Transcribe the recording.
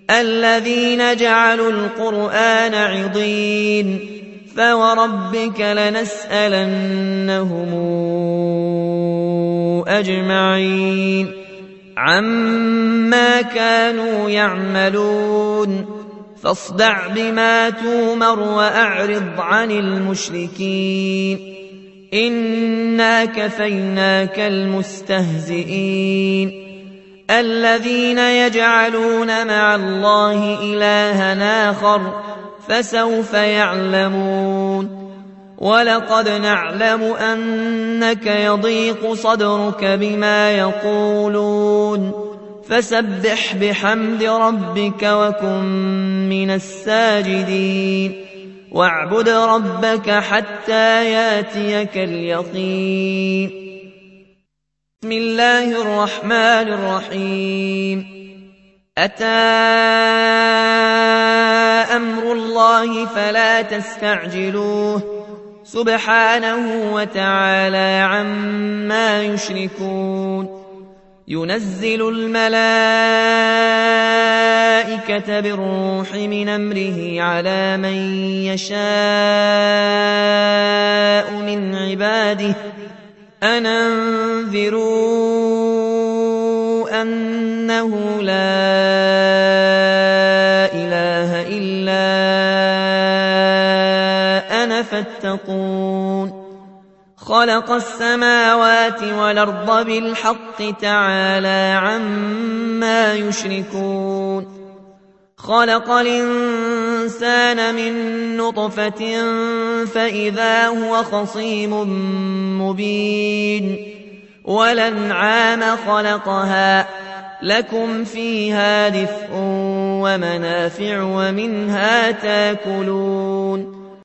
الذين جعلوا القرآن عضين فوربك لنسألنهم أجمعين عما كانوا يعملون فاصدع بما تومر وأعرض عن المشركين إنا كفيناك المستهزئين الذين يجعلون مع الله إلها آخر فسوف يعلمون ولقد نعلم أنك يضيق صدرك بما يقولون فسبح بحمد ربك وكن من الساجدين واعبد ربك حتى ياتيك اليقين بسم الله الرحمن الرحيم أتى أمر الله فلا تستعجلوه سبحانه وتعالى عما يشركون ينزل الملائكة بالروح من أمره على من يشاء من عباده أن أنذروا أنه لا إله إلا أنا فاتقون خلق السماوات والأرض بالحق تعالى عما يشركون خلق الإنسان من نطفة فإذا هو خصيم مبين والأنعام خلقها لكم فيها دفء ومنافع ومنها تاكلون